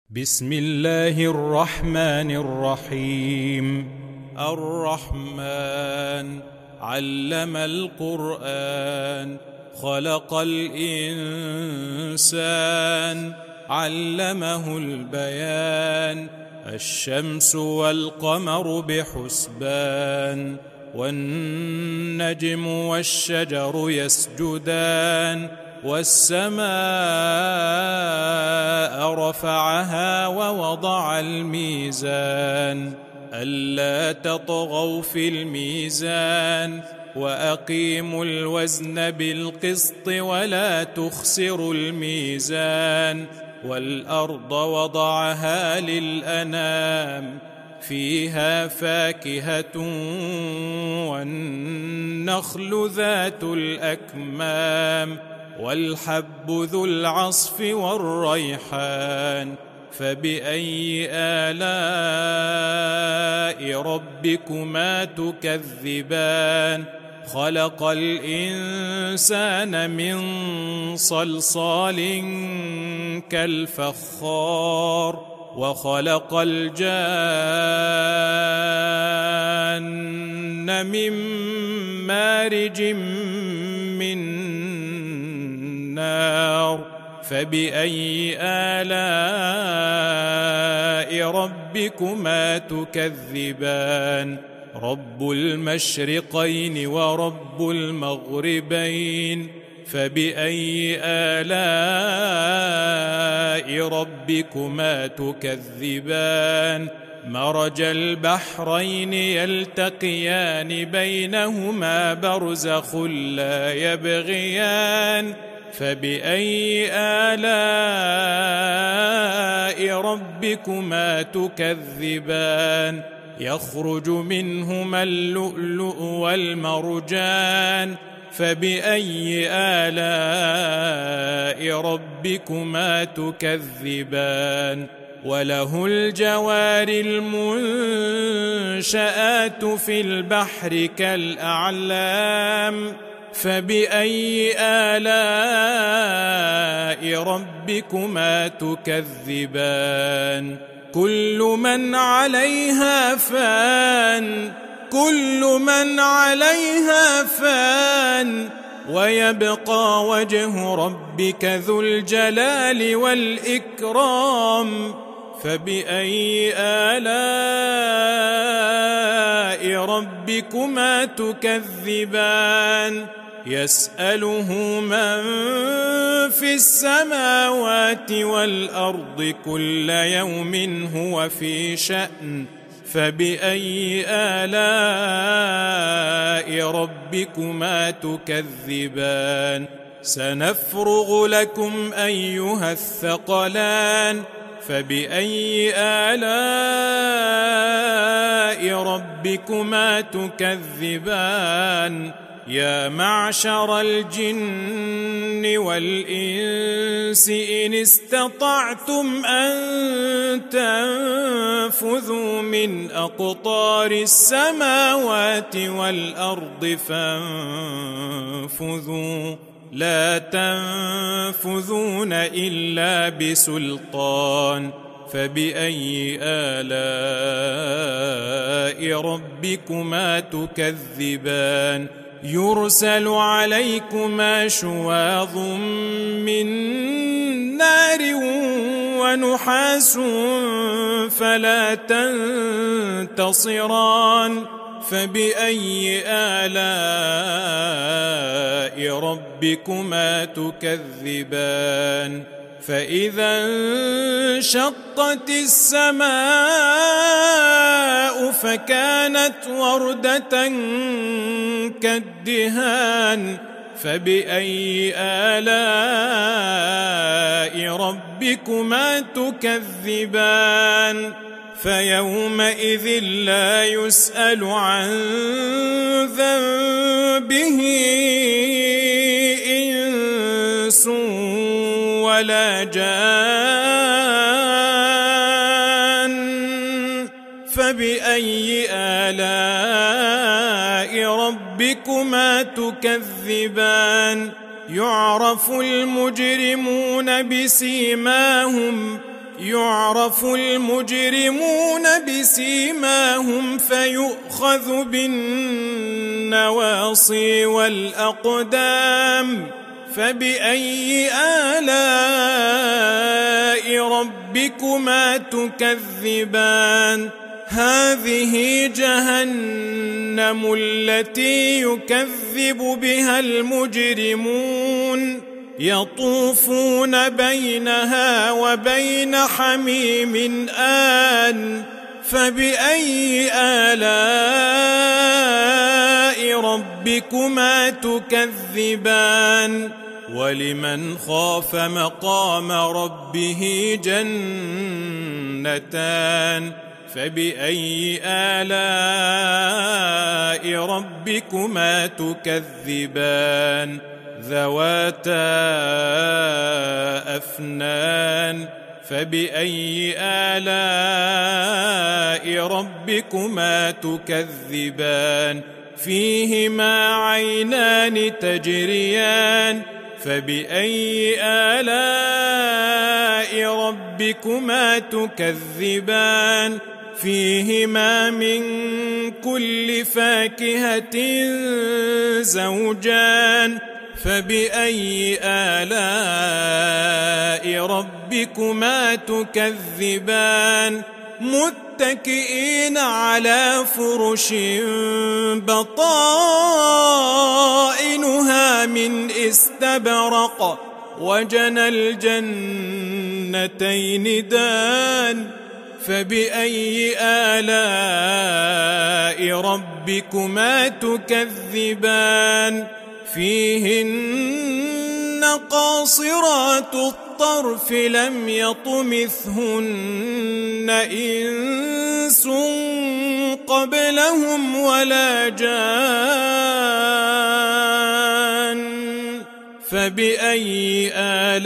بسم الله الرحمن الرحيم. الرحمن علم القرآن، خلق الإنسان، علمه البيان. الشمس والقمر بحسبان، والنجم والشجر يسجدان. والسماء رفعها ووضع الميزان، ألا تطغوا في الميزان، وأقيموا الوزن بالقسط ولا تخسروا الميزان. والأرض وضعها للأنام، فيها فاكهة والنخل ذات الأكمام، والحب ذو العصف والريحان. فبأي آلاء ربكما تكذبان؟ خلق الإنسان من صلصال كالفخار، وخلق الجان من مارج من نار. فبأي آلاء ربكما تكذبان؟ رب المشرقين ورب المغربين. فبأي آلاء ربكما تكذبان؟ مرج البحرين يلتقيان، بينهما برزخ لا يبغيان. فبأي آلاء ربكما تكذبان؟ يخرج منهما اللؤلؤ والمرجان. فبأي آلاء ربكما تكذبان؟ وله الجوار المنشآت في البحر كالأعلام. فبأي آلاء ربكما تكذبان؟ كل من عليها فان، كل من عليها فان، ويبقى وجه ربك ذو الجلال والإكرام. فبأي آلاء ربكما تكذبان؟ يسأله من في السماوات والأرض، كل يوم هو في شأن. فبأي آلاء ربكما تكذبان؟ سنفرغ لكم أيها الثقلان. فبأي آلاء ربكما تكذبان؟ يا معشر الجن والإنس إن استطعتم أن تنفذوا من أقطار السماوات والأرض فانفذوا، لا تنفذون إلا بسلطان. فبأي آلاء ربكما تكذبان؟ يرسل عليكما شواظ من نار ونحاس فلا تنتصران. فبأي آلاء ربكما تكذبان؟ فإذا انشقت السماء فكانت وردة كالدهان. فبأي آلاء ربكما تكذبان؟ فيومئذ لا يسأل عن ذنبه إنس ولا جان. فبأي آلاء ربكما تكذبان؟ يعرف المجرمون بسيماهم يعرف المجرمون بسيماهم فيؤخذ بالنواصي والأقدام فبأي آلاء ربكما تكذبان هذه جهنم التي يكذب بها المجرمون يطوفون بينها وبين حميم آن فبأي آلاء ربكما تكذبان ولمن خاف مقام ربه جنتان فبأي آلاء ربكما تكذبان ذواتا أفنان فبأي آلاء ربكما تكذبان فيهما عينان تجريان فبأي آلاء ربكما تكذبان فيهما من كل فاكهة زوجان فبأي آلاء ربكما تكذبان متكئين على فرش بطائنها من استبرق وجنى الجنتين دان فبأي آلاء ربكما تكذبان فيهن قاصرات الطرف لم يطمثهن إنس قبلهم ولا جان فبأي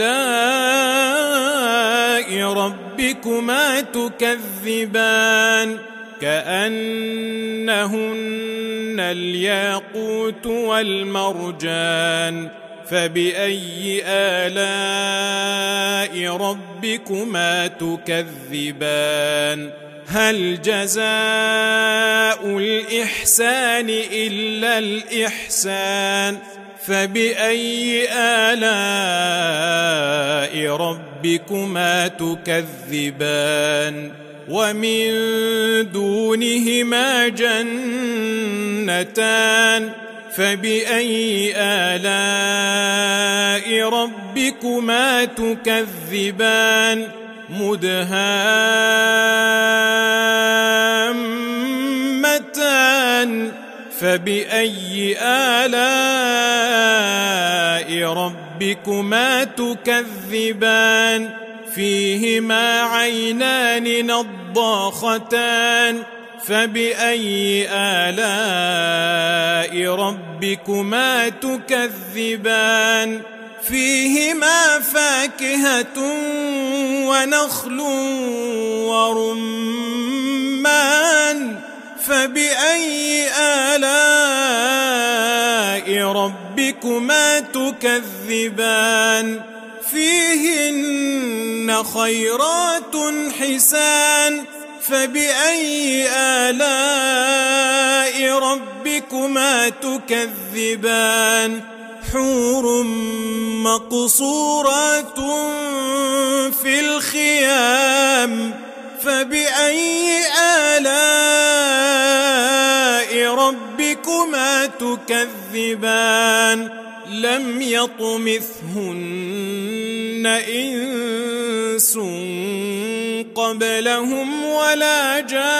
آلاء ربكما تكذبان كأنهن الياقوت والمرجان فبأي آلاء ربكما تكذبان هل جزاء الإحسان إلا الإحسان فبأي آلاء ربكما تكذبان ومن دونهما جنتان فبأي آلاء ربكما تكذبان مدهامتان فبأي آلاء ربكما تكذبان فيهما عينان نضاختان فبأي آلاء ربكما تكذبان فيهما فاكهة ونخل ورمان فبأي آلاء ربكما تكذبان فيهن خيرات حسان فبأي آلاء ربكما تكذبان حور مقصورات في الخيام فبأي آلاء ربكما تكذبان لم يطمثهن إنس قبلهم ولا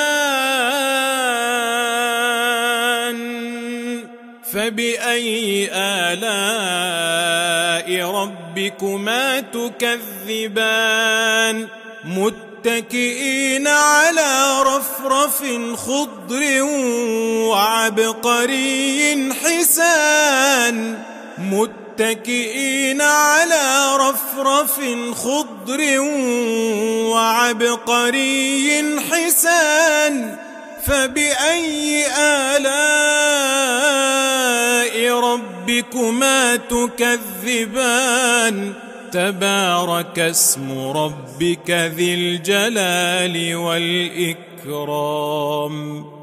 جان فبأي آلاء ربكما تكذبان متكئين على رفرف خضر وعبقري حسان متكئين على رفرف خضر وعبقري حسان فبأي آلاء ربكما تكذبان تبارك اسم ربك ذي الجلال والإكرام.